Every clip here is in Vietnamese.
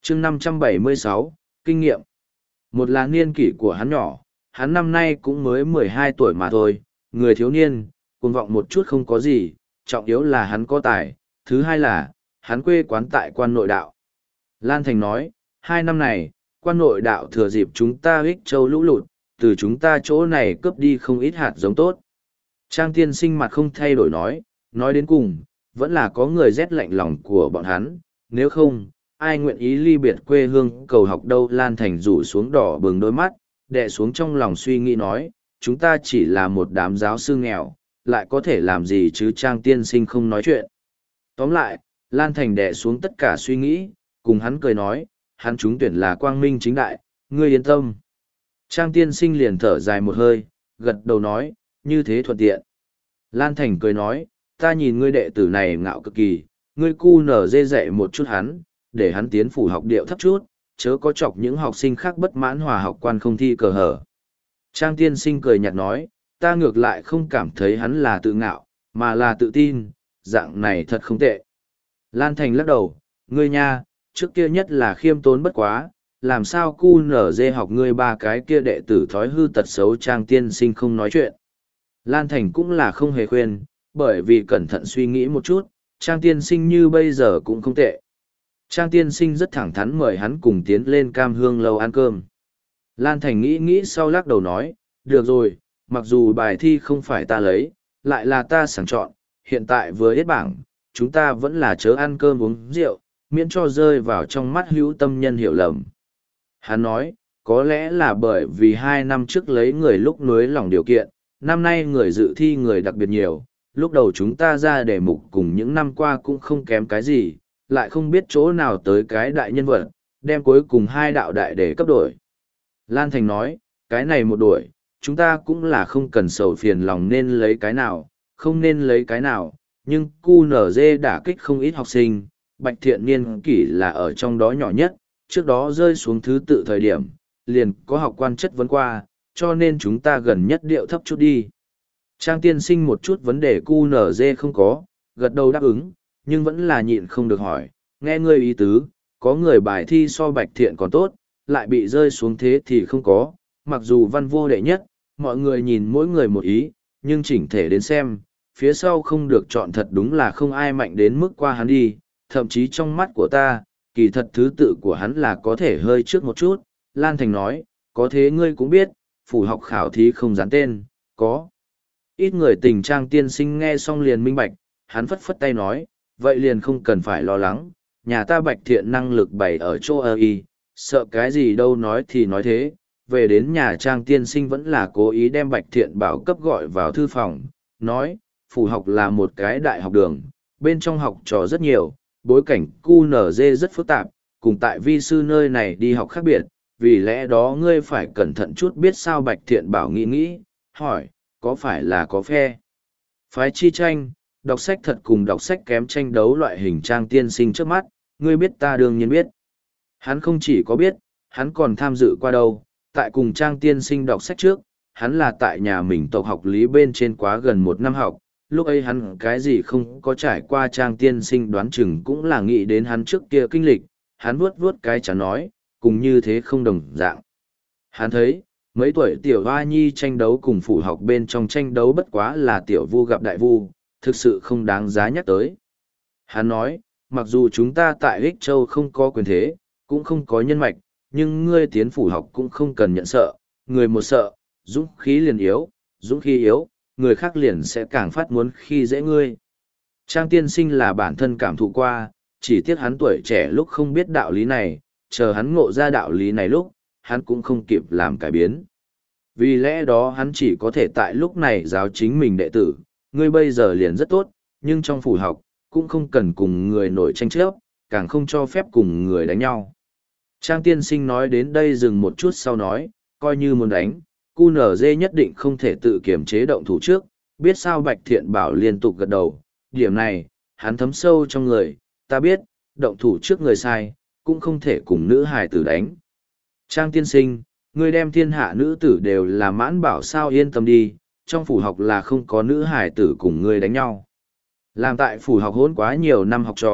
chương 576, kinh nghiệm. Một là niên kỷ của hắn nhỏ, hắn năm nay cũng mới 12 tuổi mà thôi, người thiếu niên, cuồng vọng một chút không có gì, trọng yếu là hắn có tài, thứ hai là, hắn quê quán tại quan nội đạo. Lan Thành nói, 2 năm này, quan nội đạo thừa dịp chúng ta Ích Châu lũ lụt, từ chúng ta chỗ này cướp đi không ít hạt giống tốt. Trang tiên sinh mặt không thay đổi nói đến cùng, vẫn là có người rét lạnh lòng của bọn hắn, nếu không, ai nguyện ý ly biệt quê hương cầu học đâu. Lan Thành rủ xuống đỏ bừng đôi mắt, đè xuống trong lòng suy nghĩ nói, chúng ta chỉ là một đám giáo sư nghèo, lại có thể làm gì chứ. Trang tiên sinh không nói chuyện. Tóm lại, Lan Thành đè xuống tất cả suy nghĩ, cùng hắn cười nói, hắn trúng tuyển là quang minh chính đại, ngươi yên tâm. Trang tiên sinh liền thở dài một hơi, gật đầu nói, như thế thuận tiện. Lan Thành cười nói, ta nhìn ngươi đệ tử này ngạo cực kỳ, ngươi cu nở dê dạy một chút hắn, để hắn tiến phủ học điệu thấp chút, chớ có chọc những học sinh khác bất mãn hòa học quan không thi cờ hở. Trang tiên sinh cười nhạt nói, ta ngược lại không cảm thấy hắn là tự ngạo, mà là tự tin, dạng này thật không tệ. Lan Thành lắc đầu, ngươi nha, trước kia nhất là khiêm tốn bất quá, làm sao cu nở dê học ngươi ba cái kia đệ tử thói hư tật xấu. Trang tiên sinh không nói chuyện. Lan Thành cũng là không hề khuyên, bởi vì cẩn thận suy nghĩ một chút, Trang tiên sinh như bây giờ cũng không tệ. Trang tiên sinh rất thẳng thắn mời hắn cùng tiến lên Cam Hương lâu ăn cơm. Lan Thành nghĩ sau lắc đầu nói, được rồi, mặc dù bài thi không phải ta lấy, lại là ta sàng chọn, hiện tại vừa hết bảng, chúng ta vẫn là chớ ăn cơm uống rượu, miễn cho rơi vào trong mắt hữu tâm nhân hiểu lầm. Hắn nói, có lẽ là bởi vì 2 năm trước lấy người lúc nối lòng điều kiện, năm nay người dự thi người đặc biệt nhiều, lúc đầu chúng ta ra đề mục cùng những năm qua cũng không kém cái gì, lại không biết chỗ nào tới cái đại nhân vật, đem cuối cùng 2 đạo đại để cấp đổi. Lan Thành nói, cái này một đổi, chúng ta cũng là không cần sầu phiền lòng nên lấy cái nào, không nên lấy cái nào, nhưng QNZ đả kích không ít học sinh, Bạch Thiện niên kỷ là ở trong đó nhỏ nhất, trước đó rơi xuống thứ tự thời điểm, liền có học quan chất vấn qua, cho nên chúng ta gần nhất điệu thấp chút đi. Trang tiên sinh một chút vấn đề QNZ không có, gật đầu đáp ứng, nhưng vẫn là nhịn không được hỏi, nghe ngươi ý tứ, có người bài thi so Bạch Thiện còn tốt, lại bị rơi xuống thế thì không có, mặc dù văn vô đệ nhất, mọi người nhìn mỗi người một ý, nhưng chỉnh thể đến xem, phía sau không được chọn thật đúng là không ai mạnh đến mức qua hắn đi, thậm chí trong mắt của ta, kỳ thật thứ tự của hắn là có thể hơi trước một chút. Lan Thành nói, có thế ngươi cũng biết, phủ học khảo thí không dán tên, có. Ít người tình. Trang tiên sinh nghe xong liền minh bạch, hắn phất phất tay nói, vậy liền không cần phải lo lắng, nhà ta Bạch Thiện năng lực bày ở chỗ y, sợ cái gì đâu. Nói thì nói thế, về đến nhà Trang tiên sinh vẫn là cố ý đem Bạch Thiện bảo cấp gọi vào thư phòng, nói, phủ học là một cái đại học đường, bên trong học trò rất nhiều, bối cảnh QNZ rất phức tạp, cùng tại vi sư nơi này đi học khác biệt, vì lẽ đó ngươi phải cẩn thận chút. Biết sao? Bạch Thiện bảo nghĩ, hỏi, có phải là có phe phái chi tranh, đọc sách thật cùng đọc sách kém tranh đấu loại hình? Trang tiên sinh trước mắt, ngươi biết ta đương nhiên biết. Hắn không chỉ có biết, hắn còn tham dự qua đâu. Tại cùng Trang tiên sinh đọc sách trước, hắn là tại nhà mình tộc học lý bên trên quá gần 1 năm học, lúc ấy hắn cái gì không có trải qua. Trang tiên sinh đoán chừng cũng là nghĩ đến hắn trước kia kinh lịch, hắn vuốt cái chán nói, cùng như thế không đồng dạng. Hắn thấy, mấy tuổi tiểu hoa nhi tranh đấu cùng phủ học bên trong tranh đấu bất quá là tiểu vu gặp đại vu, thực sự không đáng giá nhắc tới. Hắn nói, mặc dù chúng ta tại Ích Châu không có quyền thế, cũng không có nhân mạch, nhưng ngươi tiến phủ học cũng không cần nhận sợ, người một sợ, dũng khí liền yếu, dũng khí yếu, người khác liền sẽ càng phát muốn khi dễ ngươi. Trang tiên sinh là bản thân cảm thụ qua, chỉ tiếc hắn tuổi trẻ lúc không biết đạo lý này, chờ hắn ngộ ra đạo lý này lúc, hắn cũng không kịp làm cải biến. Vì lẽ đó hắn chỉ có thể tại lúc này giáo chính mình đệ tử, ngươi bây giờ liền rất tốt, nhưng trong phủ học, cũng không cần cùng người nổi tranh chấp, càng không cho phép cùng người đánh nhau. Trang tiên sinh nói đến đây dừng một chút sau nói, coi như muốn đánh, QNZ nhất định không thể tự kiểm chế động thủ trước. Biết sao? Bạch Thiện bảo liên tục gật đầu, điểm này, hắn thấm sâu trong người, ta biết, động thủ trước người sai, cũng không thể cùng nữ hài tử đánh. Trang tiên sinh, ngươi đem thiên hạ nữ tử đều là mãn bảo sao? Yên tâm đi, trong phủ học là không có nữ hài tử cùng ngươi đánh nhau. Làm tại phủ học hỗn quá nhiều năm học trò,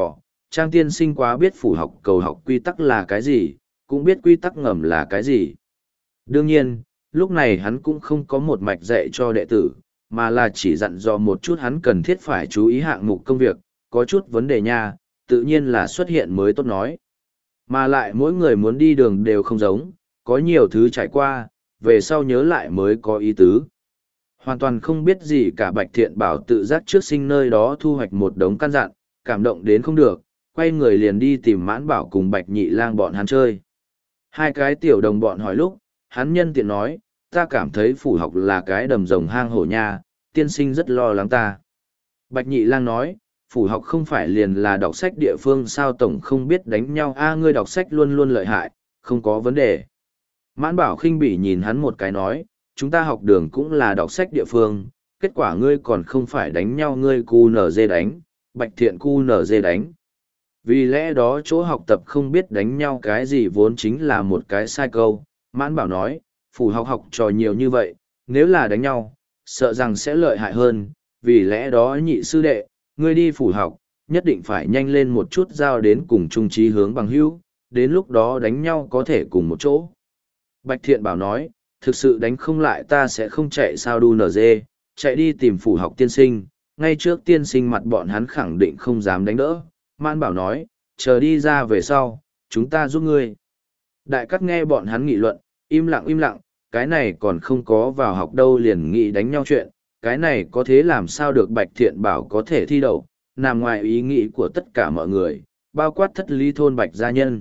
Trang tiên sinh quá biết phủ học cầu học quy tắc là cái gì, cũng biết quy tắc ngầm là cái gì. Đương nhiên, lúc này hắn cũng không có một mạch dạy cho đệ tử, mà là chỉ dặn dò một chút hắn cần thiết phải chú ý hạng mục công việc, có chút vấn đề nha, tự nhiên là xuất hiện mới tốt nói. Mà lại mỗi người muốn đi đường đều không giống, có nhiều thứ trải qua, về sau nhớ lại mới có ý tứ. Hoàn toàn không biết gì cả Bạch Thiện Bảo tự giác trước sinh nơi đó thu hoạch một đống căn dặn, cảm động đến không được, quay người liền đi tìm Mãn Bảo cùng Bạch Nhị Lang bọn hắn chơi. Hai cái tiểu đồng bọn hỏi lúc, hắn nhân tiện nói, ta cảm thấy phủ học là cái đầm rồng hang hổ nha, tiên sinh rất lo lắng ta. Bạch Nhị Lang nói, phủ học không phải liền là đọc sách địa phương sao tổng không biết đánh nhau a ngươi đọc sách luôn luôn lợi hại, không có vấn đề. Mãn Bảo khinh bỉ nhìn hắn một cái nói, chúng ta học đường cũng là đọc sách địa phương, kết quả ngươi còn không phải đánh nhau ngươi cu nở dê đánh, Bạch Thiện cu nở dê đánh. Vì lẽ đó chỗ học tập không biết đánh nhau cái gì vốn chính là một cái sai câu, Mãn Bảo nói, phủ học học trò nhiều như vậy, nếu là đánh nhau, sợ rằng sẽ lợi hại hơn, vì lẽ đó nhị sư đệ, ngươi đi phủ học, nhất định phải nhanh lên một chút giao đến cùng chung trí hướng bằng hữu, đến lúc đó đánh nhau có thể cùng một chỗ. Bạch Thiện Bảo nói, thực sự đánh không lại ta sẽ không chạy sao đu nở dê, chạy đi tìm phủ học tiên sinh, ngay trước tiên sinh mặt bọn hắn khẳng định không dám đánh đỡ. Mãn Bảo nói, chờ đi ra về sau, chúng ta giúp ngươi. Đại Cát nghe bọn hắn nghị luận, im lặng, cái này còn không có vào học đâu liền nghĩ đánh nhau chuyện, cái này có thế làm sao được Bạch Thiện Bảo có thể thi đậu, nằm ngoài ý nghĩ của tất cả mọi người, bao quát thất lý thôn Bạch gia nhân.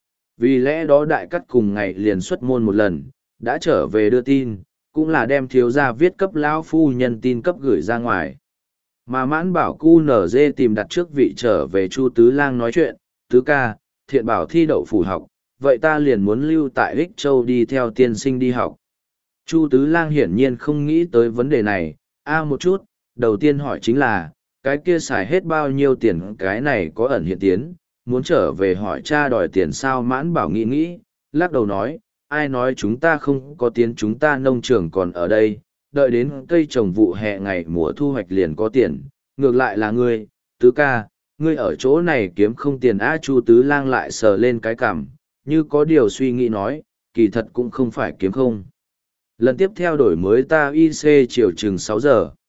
Vì lẽ đó Đại Cát cùng ngày liền xuất môn một lần, đã trở về đưa tin, cũng là đem thiếu gia viết cấp lão phu nhân tin cấp gửi ra ngoài. Mà Mãn Bảo cu nở dê tìm đặt trước vị trở về Chu Tứ Lang nói chuyện, Tứ ca, Thiện Bảo thi đậu phủ học, vậy ta liền muốn lưu tại Ích Châu đi theo tiên sinh đi học. Chu Tứ Lang hiển nhiên không nghĩ tới vấn đề này, một chút, đầu tiên hỏi chính là, cái kia xài hết bao nhiêu tiền cái này có ẩn hiện tiến, muốn trở về hỏi cha đòi tiền sao Mãn Bảo nghĩ, lắc đầu nói, ai nói chúng ta không có tiền chúng ta nông trường còn ở đây, đợi đến cây trồng vụ hè ngày mùa thu hoạch liền có tiền, ngược lại là ngươi, Tứ ca, ngươi ở chỗ này kiếm không tiền Chu Tứ Lang lại sờ lên cái cằm, như có điều suy nghĩ nói, kỳ thật cũng không phải kiếm không. Lần tiếp theo đổi mới ta IC chiều chừng 6 giờ.